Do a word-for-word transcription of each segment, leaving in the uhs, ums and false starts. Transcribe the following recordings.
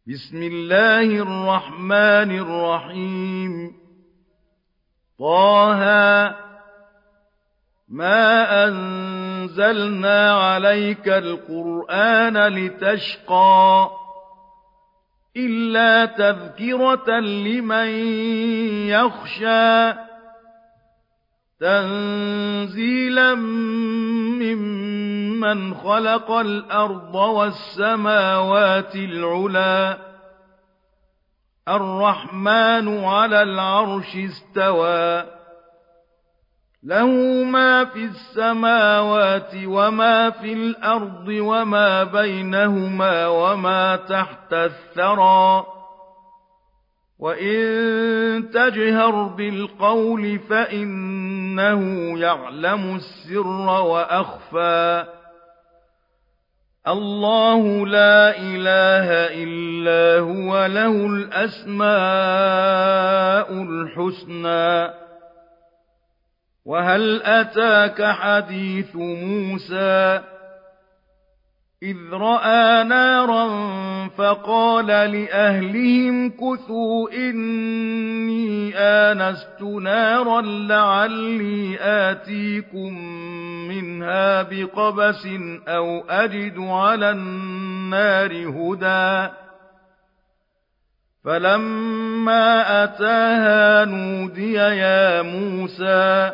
بسم الله الرحمن الرحيم طه ما أنزلنا عليك القرآن لتشقى إلا تذكرة لمن يخشى تنزيلا ممن خلق الأرض والسماوات العلى الرحمن على العرش استوى له ما في السماوات وما في الأرض وما بينهما وما تحت الثرى وإن تجهر بالقول فإنه يعلم السر وأخفى الله لا إله إلا هو له الأسماء الحسنى وهل أتاك حديث موسى إذ رأى نارا فقال لأهلهم كثوا إني آنست نارا لعلي آتيكم منها بقبس أو أجد على النار هدى فلما أتاها نودي يا موسى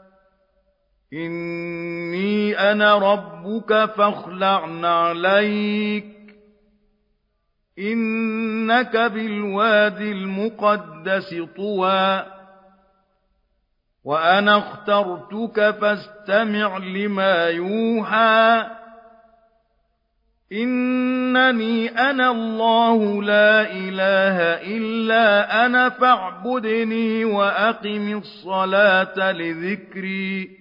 إني أنا ربك فاخلع نعليك إنك بالوادي المقدس طوى وأنا اخترتك فاستمع لما يوحى إنني أنا الله لا إله إلا أنا فاعبدني وأقم الصلاة لذكري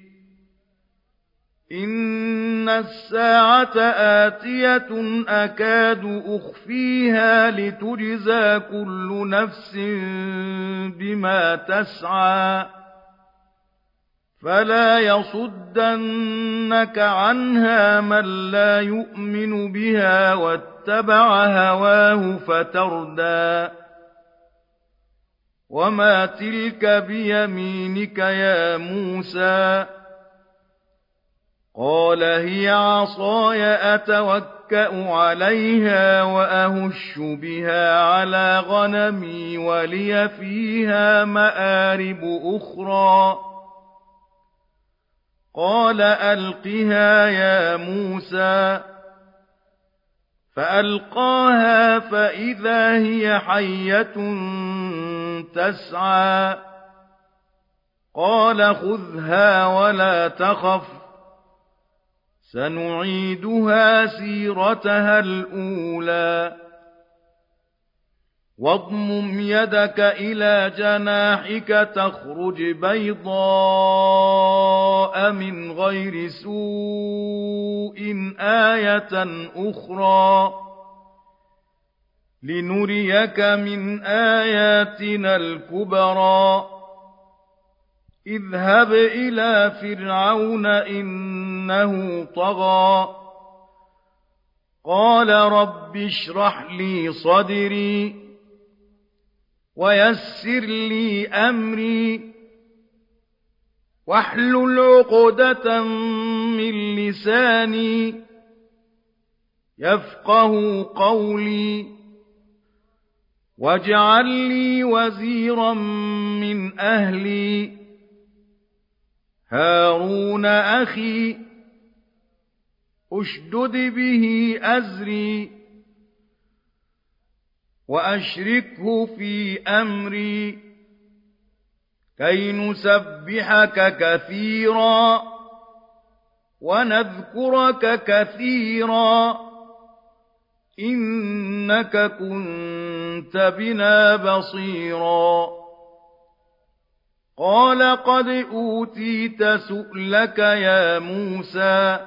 إن الساعة آتية أكاد أخفيها لتجزى كل نفس بما تسعى فلا يصدنك عنها من لا يؤمن بها واتبع هواه فتردى وما تلك بيمينك يا موسى قال هي عصاي أتوكأ عليها وأهش بها على غنمي ولي فيها مآرب أخرى قال ألقها يا موسى فألقاها فإذا هي حية تسعى قال خذها ولا تخف سنعيدها سيرتها الأولى واضمم يدك إلى جناحك تخرج بيضاء من غير سوء آية أخرى لنريك من آياتنا الكبرى اذهب إلى فرعون إنه طغى قال رب اشرح لي صدري ويسر لي أمري واحلل عقدة من لساني يفقه قولي واجعل لي وزيرا من أهلي هارون أخي أشدد به أزري وأشركه في أمري كي نسبحك كثيرا ونذكرك كثيرا إنك كنت بنا بصيرا قال قد أوتيت سؤلك يا موسى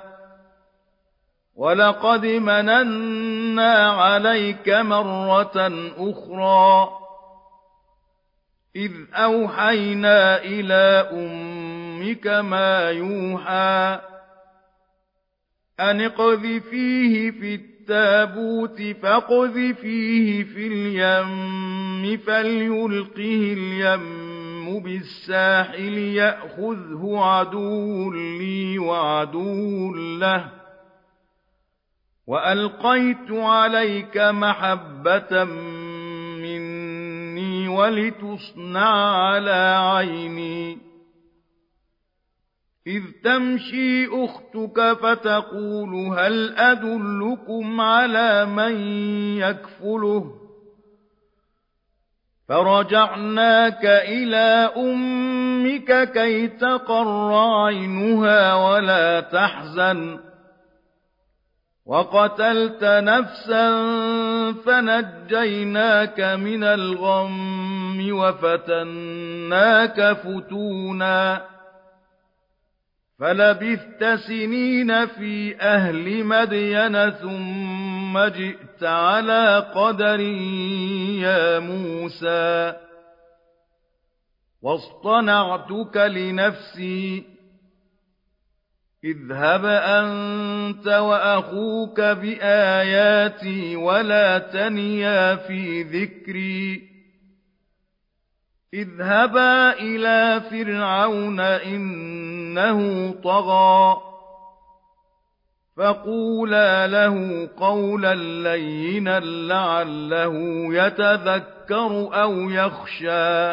ولقد مننا عليك مرة أخرى إذ أوحينا إلى أمك ما يوحى أن اقذفيه في التابوت فاقذفيه في اليم فليلقه اليم بالساحل يأخذه عدو لي وعدو له وألقيت عليك محبة مني ولتصنع على عيني إذ تمشي أختك فتقول هل أدلكم على من يكفله فرجعناك إلى أمك كي تقر عينها ولا تحزن وقتلت نفسا فنجيناك من الغم وفتناك فتونا فلبثت سنين في أهل مدين ثم جئت على قدر يا موسى واصطنعتك لنفسي اذهب أنت وأخوك بآياتي ولا تنيا في ذكري اذهبا إلى فرعون إنه طغى فقولا له قولا لينا لعله يتذكر أو يخشى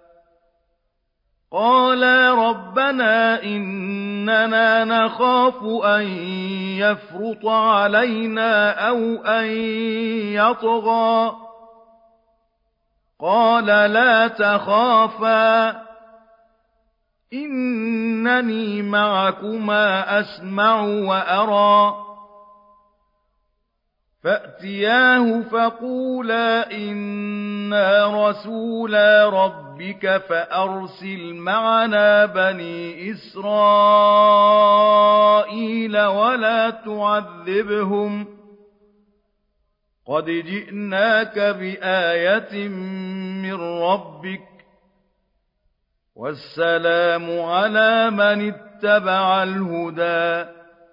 قالا ربنا إننا نخاف أن يفرط علينا أو أن يطغى قال لا تخافا إنني معكما أسمع وأرى فأتياه فقولا إنا رسولا ربك فأرسل معنا بني إسرائيل ولا تعذبهم قد جئناك بآية من ربك والسلام على من اتبع الهدى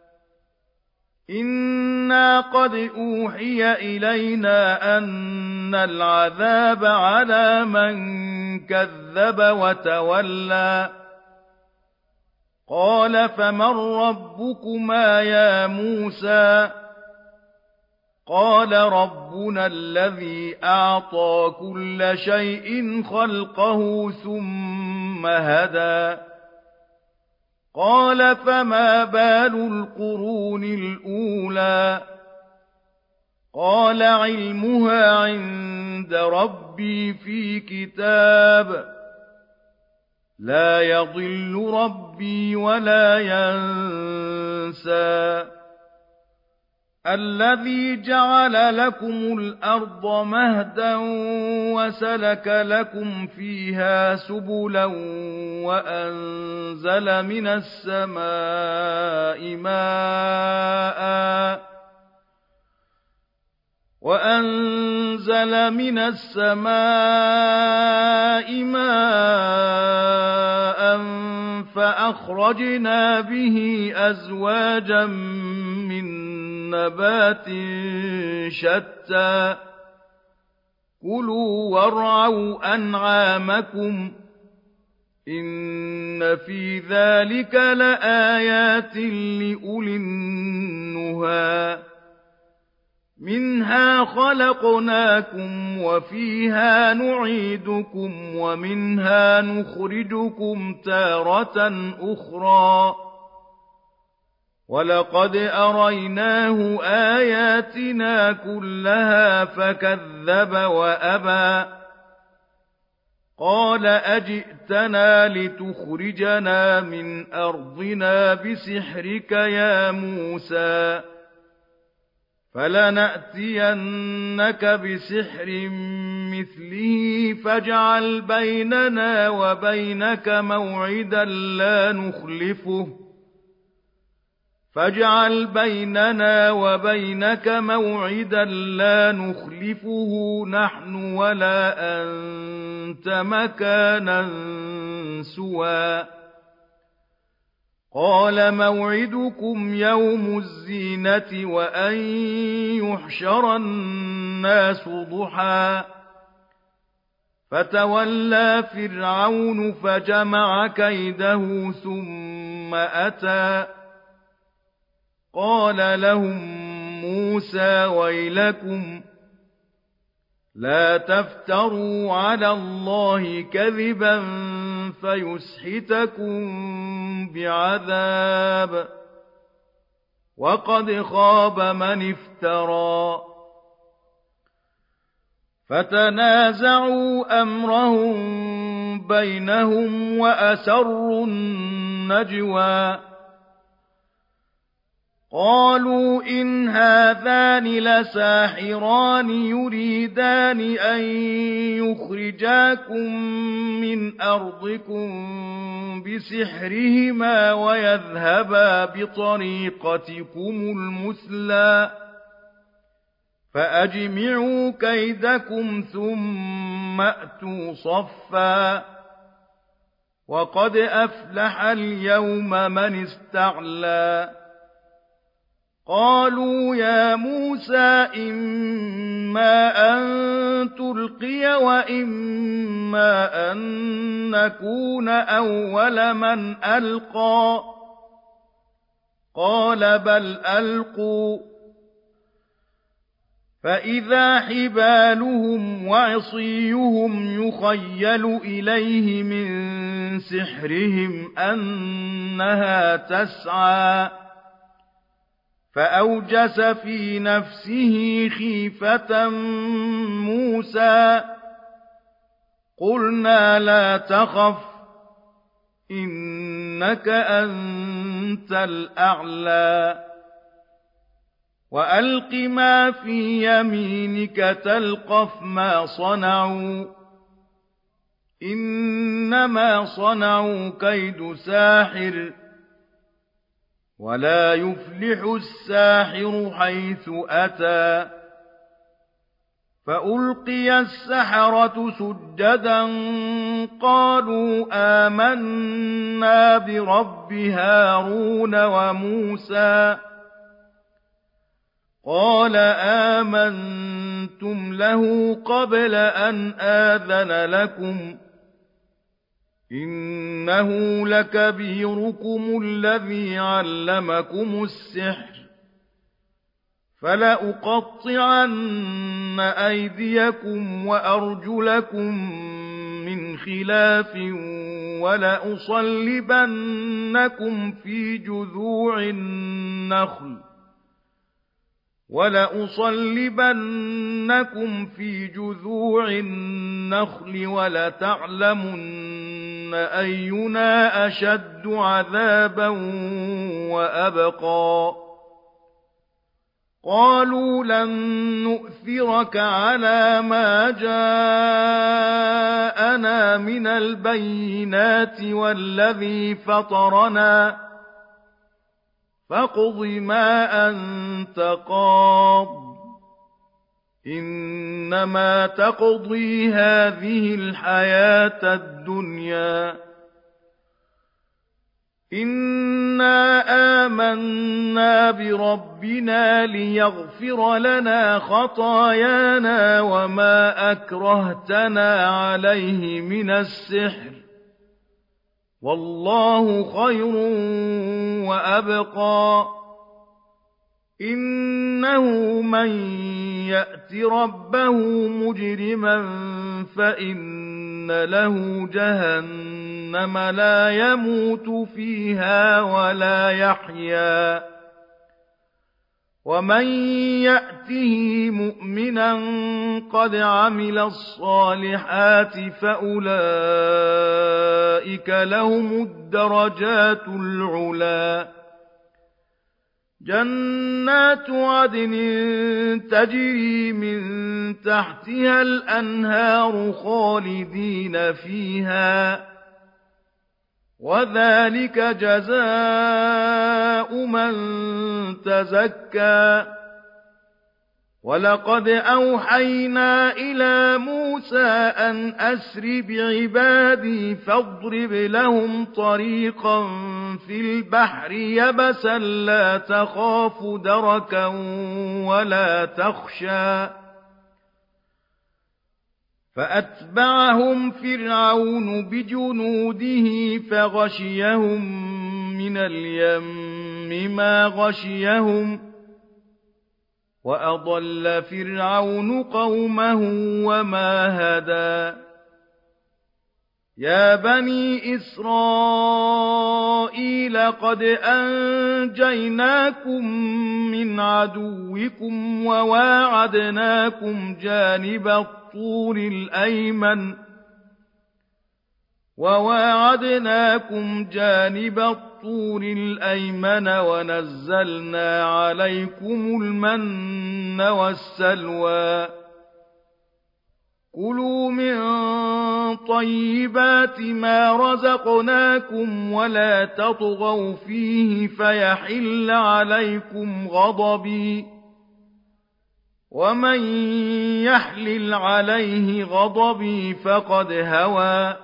إنا قد أوحي إلينا أن العذاب على من كذب وتولى قال فمن ربكما يا موسى قال ربنا الذي أعطى كل شيء خلقه ثم هدى قال فما بال القرون الأولى قال علمها عند ربي في كتاب لا يضل ربي ولا ينسى الذي جعل لكم الأرض مهدا وسلك لكم فيها سبلا وأنزل من السماء ماء وأنزل من السماء ماء فأخرجنا به أزواجا من نبات شتى كلوا وارعوا أنعامكم إن في ذلك لآيات لأولي النهى منها خلقناكم وفيها نعيدكم ومنها نخرجكم تارة أخرى ولقد أريناه آياتنا كلها فكذب وأبى قال أجئتنا لتخرجنا من أرضنا بسحرك يا موسى فلنأتينك بسحر مثله فاجعل بيننا وبينك موعدا لا نخلفه فاجعل بيننا وبينك موعدا لا نخلفه نحن ولا أنت مكانا سوى قال موعدكم يوم الزينة وأن يحشر الناس ضحى فتولى فرعون فجمع كيده ثم أتى قال لهم موسى ويلكم لا تفتروا على الله كذبا فيسحتكم بعذاب وقد خاب من افترى فتنازعوا أمرهم بينهم وأسروا النجوى قالوا إن هذان لساحران يريدان أن يخرجاكم من أرضكم بسحرهما ويذهبا بطريقتكم المثلى فأجمعوا كيدكم ثم أتوا صفا وقد أفلح اليوم من استعلى قالوا يا موسى إما أن تلقي وإما أن نكون أول من ألقى قال بل ألقوا فإذا حبالهم وعصيهم يخيل إليه من سحرهم أنها تسعى فأوجس في نفسه خيفة موسى قلنا لا تخف إنك أنت الأعلى وألق ما في يمينك تلقف ما صنعوا إنما صنعوا كيد ساحر ولا يفلح الساحر حيث أتى فألقي السحرة سجدا قالوا آمنا برب هارون وموسى قال آمنتم له قبل أن آذن لكم إنه لكبيركم الذي علمكم السحر فلأقطعن أيديكم وأرجلكم من خلاف ولأصلبنكم في جذوع النخل ولأصلبنكم في جذوع النخل ولتعلمن أينا أشد عذابا وأبقى قالوا لن نؤثرك على ما جاءنا من البينات والذي فطرنا فاقض ما أنت قاض إنما تقضي هذه الحياة الدنيا إنا آمنا بربنا ليغفر لنا خطايانا وما أكرهتنا عليه من السحر والله خير وأبقى إنه من يأت ربه مجرما فإن له جهنم لا يموت فيها ولا يحيا ومن يأته مؤمنا قد عمل الصالحات فأولئك لهم الدرجات العلا جنات عدن تجري من تحتها الأنهار خالدين فيها وذلك جزاء من تزكى وَلَقَدْ أَوْحَيْنَا إِلَى مُوسَىٰ أَنْ أَسْرِ بِعِبَادِي فَاضْرِبْ لَهُمْ طَرِيقًا فِي الْبَحْرِ يَبَسًا لَّا تَخَافُ دَرَكًا وَلَا تَخْشَىٰ فَأَتْبَعَهُمْ فِرْعَوْنُ بِجُنُودِهِ فَغَشِيَهُم مِّنَ الْيَمِّ مَا غَشِيَهُمْ وَأَضَلَّ فِرْعَوْنُ قَوْمَهُ وَمَا هَدَىٰ يَا بَنِي إِسْرَائِيلَ قَدْ أَنجَيْنَاكُم مِّنْ عَدُوِّكُمْ وَوَاعَدْنَاكُمْ جَانِبَ الطُّورِ الْأَيْمَنَ وَوَاعَدْنَاكُمْ جَانِبَ الطُّورِ الْأَيْمَنَ وَنَزَّلْنَا عَلَيْكُمُ الْمَنَّ وَالسَّلْوَىٰ كُلُوا مِن طَيِّبَاتِ مَا رَزَقْنَاكُمْ وَلَا تَطْغَوْا فِيهِ فَيَحِلَّ عَلَيْكُمْ غَضَبِي وَمَن يَحْلِلْ عَلَيْهِ غَضَبِي فَقَدْ هَوَىٰ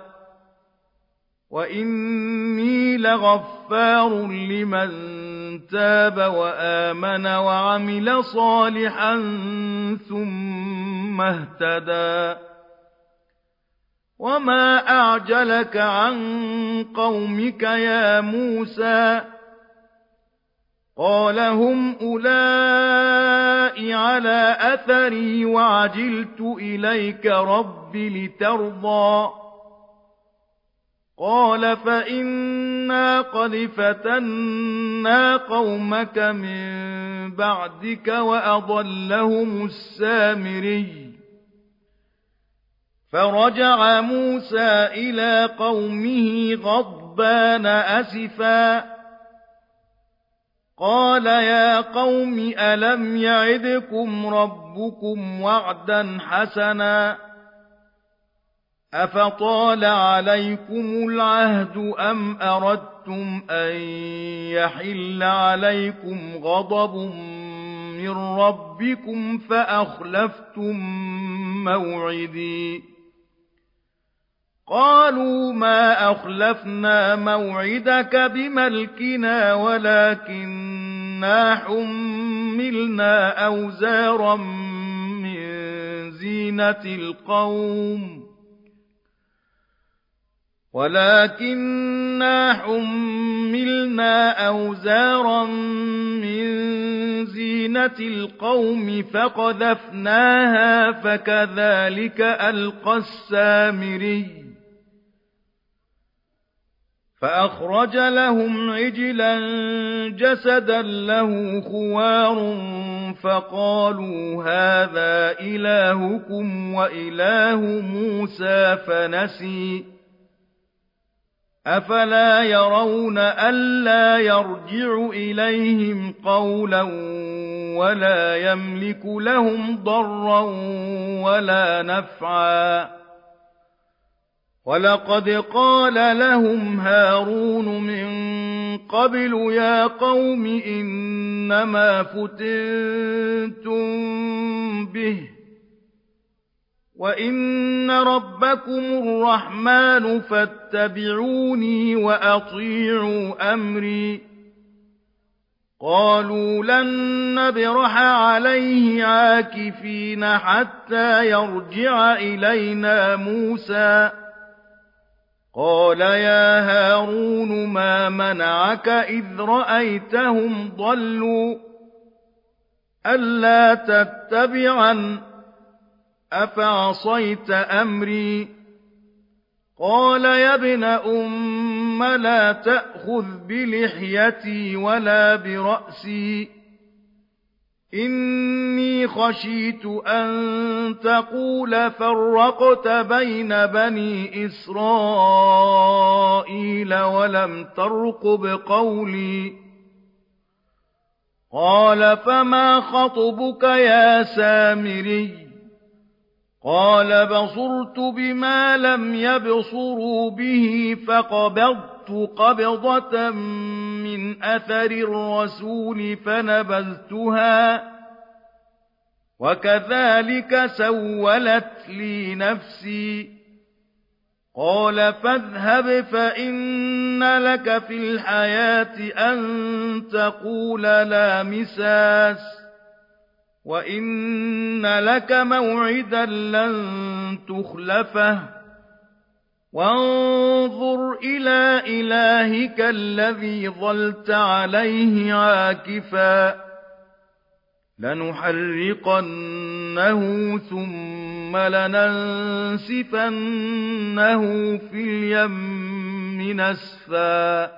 وَإِنِّي لَغَفَّارٌ لِّمَن تَابَ وَآمَنَ وَعَمِلَ صَالِحًا ثُمَّ اهْتَدَىٰ وَمَا أَعْجَلَكَ عَن قَوْمِكَ يَا مُوسَىٰ قَالَ هُمْ أُولَاءِ عَلَىٰ أَثَرِي وَعَجِلْتُ إِلَيْكَ رَبِّ لِتَرْضَىٰ قَالَ فَإِنَّا قَدْ فَتَنَّا قَوْمَكَ مِن بَعْدِكَ وَأَضَلَّهُمُ السَّامِرِيُّ فَرَجَعَ مُوسَىٰ إِلَىٰ قَوْمِهِ غَضْبَانَ أَسِفًا قَالَ يَا قَوْمِ أَلَمْ يَعِدْكُمْ رَبُّكُمْ وَعْدًا حَسَنًا أَفَطَالَ عَلَيْكُمُ الْعَهْدُ أَمْ أَرَدتُّمْ أَن يَحِلَّ عَلَيْكُمْ غَضَبٌ مِّن رَّبِّكُمْ فَأَخْلَفْتُم مَّوْعِدِي قَالُوا مَا أَخْلَفْنَا مَوْعِدَكَ بِمَلْكِنَا وَلَٰكِنَّا حُمِّلْنَا أَوْزَارًا مِّن زِينَةِ الْقَوْمِ ولكننا حملنا أوزارا من زينة القوم فقذفناها فكذلك ألقى السامري فأخرج لهم عجلا جسدا له خوار فقالوا هذا إلهكم وإله موسى فنسي أفلا يرون ألا يرجع إليهم قولا ولا يملك لهم ضرا ولا نفعا ولقد قال لهم هارون من قبل يا قوم إنما فتنتم به وَإِنَّ رَبَّكُمُ الرَّحْمَٰنُ فَاتَّبِعُونِي وَأَطِيعُوا أَمْرِي قَالُوا لَن نَّبْرَحَ عَلَيْهِ عَاكِفِينَ حَتَّىٰ يَرْجِعَ إِلَيْنَا مُوسَىٰ قَالَ يَا هَارُونُ مَا مَنَعَكَ إِذْ رَأَيْتَهُمْ ضَلُّوا أَلَّا تَتَّبِعَنِ أَفَعَصَيْتَ أَمْرِي قَالَ يَا ابْنَ أُمَّ لَا تَأْخُذْ بِلِحْيَتِي وَلَا بِرَأْسِي إِنِّي خَشِيتُ أَن تَقُولَ فَرَّقْتَ بَيْنَ بَنِي إِسْرَائِيلَ وَلَمْ تَرْقُبْ قَوْلِي قَالَ فَمَا خَطْبُكَ يَا سَامِرِيُّ قَالَ بَصُرْتُ بِمَا لَمْ يَبْصُرُوا بِهِ فَقَبَضْتُ قَبْضَةً مِّنْ أَثَرِ الرَّسُولِ فَنَبَذْتُهَا وكذلك سولت لي نفسي قال فاذهب فإن لك في الحياة أن تقول لا مساس وإن لك موعدا لن تخلفه وانظر إلى إلهك الذي ظلت عليه عاكفا لنحرقنه ثم لننسفنه في اليم نسفا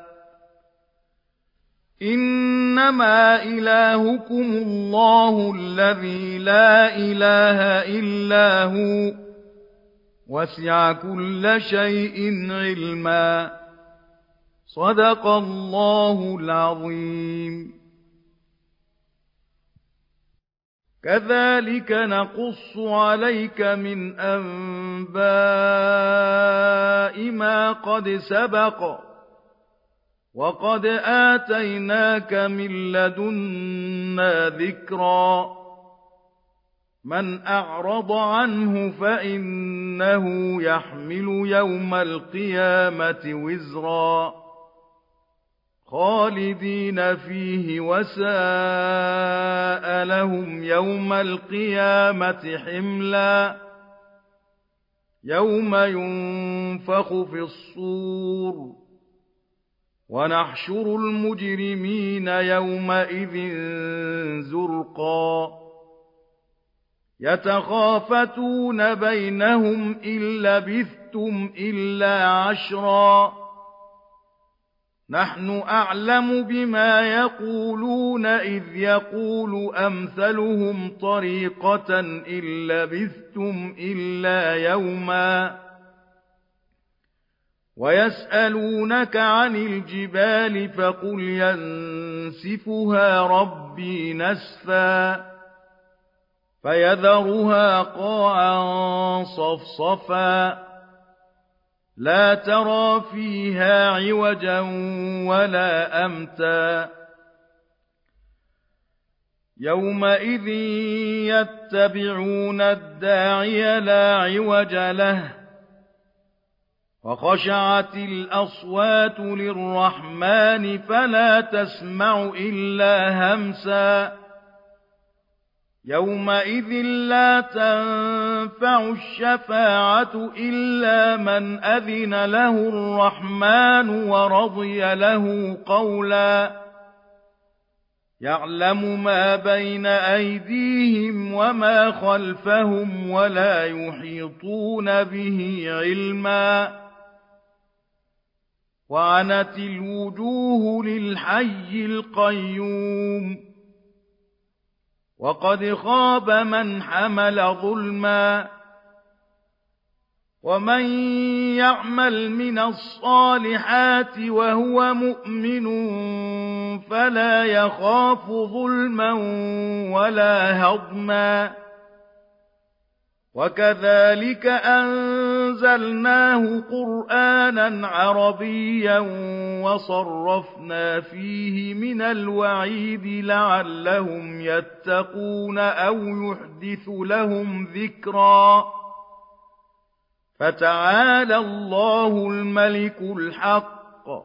إنما إلهكم الله الذي لا إله إلا هو وسع كل شيء علما صدق الله العظيم كذلك نقص عليك من أنباء ما قد سبق وقد آتيناك من لدنا ذكرا من أعرض عنه فإنه يحمل يوم القيامة وزرا خالدين فيه وساء لهم يوم القيامة حملا يوم ينفخ في الصور ونحشر المجرمين يومئذ زرقا يتخافتون بينهم إن لبثتم إلا عشرا نحن أعلم بما يقولون إذ يقول أمثلهم طريقة إن لبثتم إلا يوما ويسألونك عن الجبال فقل ينسفها ربي نسفا فيذرها قاعا صفصفا لا ترى فيها عوجا ولا أمتا يومئذ يتبعون الداعي لا عوج له وخشعت الأصوات للرحمن فلا تسمع إلا همسا يومئذ لا تنفع الشفاعة إلا من أذن له الرحمن ورضي له قولا يعلم ما بين أيديهم وما خلفهم ولا يحيطون به علما وعنت الوجوه للحي القيوم وقد خاب من حمل ظلما ومن يعمل من الصالحات وهو مؤمن فلا يخاف ظلما ولا هضما وكذلك أنزلناه قرآنا عربيا وصرفنا فيه من الوعيد لعلهم يتقون أو يحدث لهم ذكرا فتعالى الله الملك الحق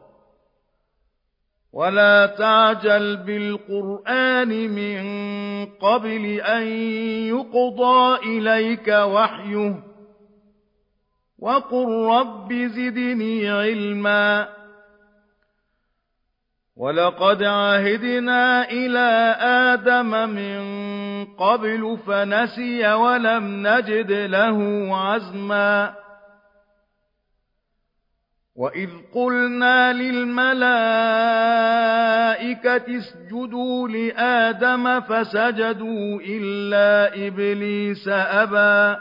ولا تعجل بالقرآن من قبل أن يقضى إليك وحيه وقل رب زدني علما ولقد عهدنا إلى آدم من قبل فنسي ولم نجد له عزما وإذ قلنا للملائكة اسجدوا لآدم فسجدوا إلا إبليس أبى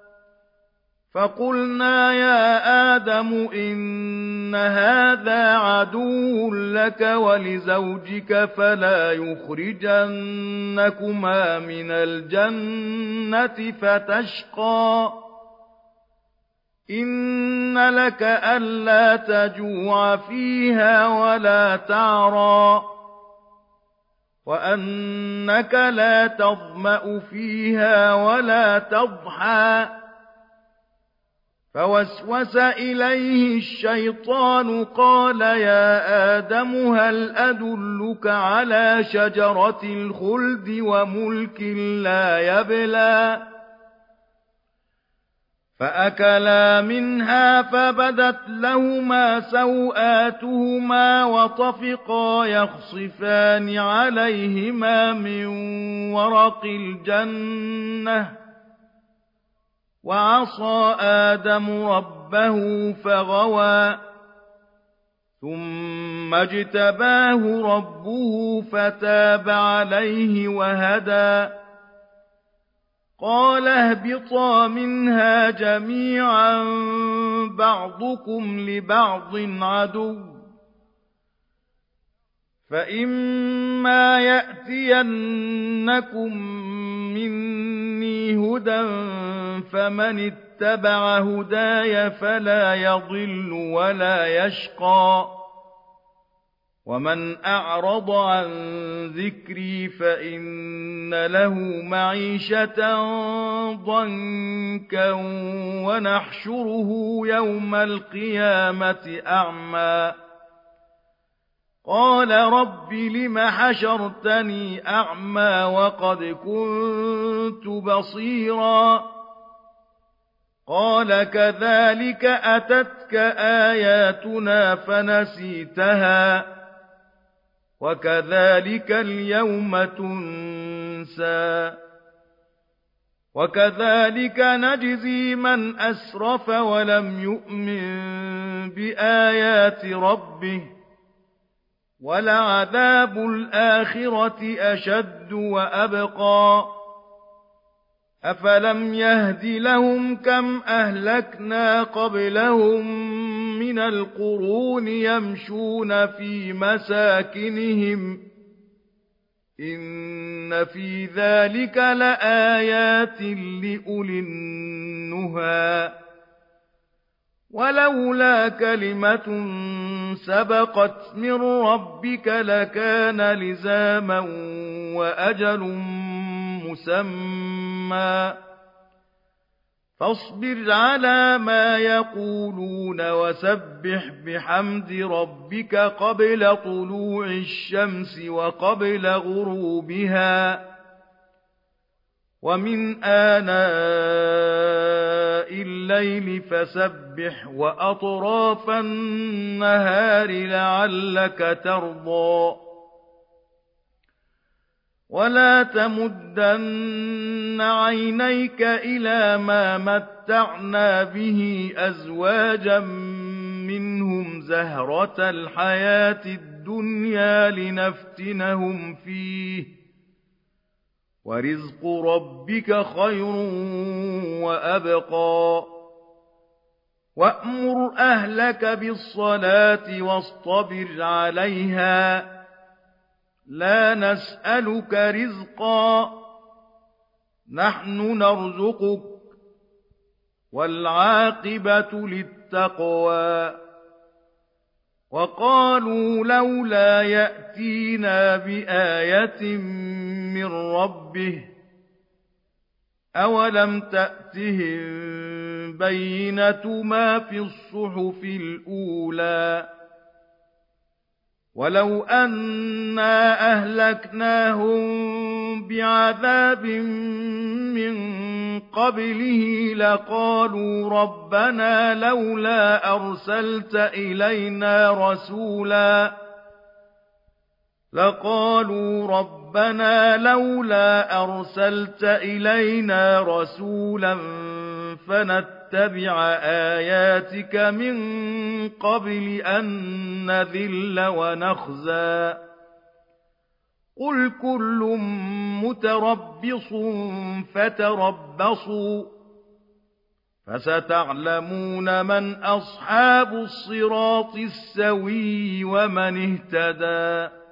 فقلنا يا آدم إن هذا عدو لك ولزوجك فلا يخرجنكما من الجنة فتشقى إن لك ألا تجوع فيها ولا تعرى وأنك لا تظمأ فيها ولا تضحى فوسوس إليه الشيطان قال يا آدم هل أدلك على شجرة الخلد وملك لا يبلى فأكلا منها فبدت لهما سوآتهما وطفقا يخصفان عليهما من ورق الجنة وعصى آدم ربه فغوى ثم اجتباه ربه فتاب عليه وهدى قال اهبطا منها جميعا بعضكم لبعض عدو فإما يأتينكم مني هدى فمن اتبع هداي فلا يضل ولا يشقى ومن أعرض عن ذكري فإن له معيشة ضنكا ونحشره يوم القيامة أعمى قال رب لم حشرتني أعمى وقد كنت بصيرا قال كذلك أتتك آياتنا فنسيتها وكذلك اليوم تنسى وكذلك نجزي من أسرف ولم يؤمن بآيات ربه ولعذاب الآخرة أشد وأبقى أفلم يهد لهم كم أهلكنا قبلهم من القرون يمشون في مساكنهم إن في ذلك لآيات لأولي النهى ولولا كلمة سبقت من ربك لكان لزاما وأجل مسمى فاصبر على ما يقولون وسبح بحمد ربك قبل طلوع الشمس وقبل غروبها ومن آناء الليل فسبح وأطراف النهار لعلك ترضى ولا تمدن عينيك إلى ما متعنا به أزواجا منهم زهرة الحياة الدنيا لنفتنهم فيه ورزق ربك خير وأبقى وأمر أهلك بالصلاة واصطبر عليها لا نسألك رزقا نحن نرزقك والعاقبة للتقوى وقالوا لولا يأتينا بآية من ربه أولم تأتهم بينة ما في الصحف الأولى ولو أنا أهلكناهم بعذاب من قبله لقالوا ربنا لولا أرسلت إلينا رسولا لقالوا ربنا لولا أرسلت إلينا رسولا فنتبع آياتك من قبل أن نذل ونخزى قل كل متربص فتربصوا فستعلمون من أصحاب الصراط السوي ومن اهتدى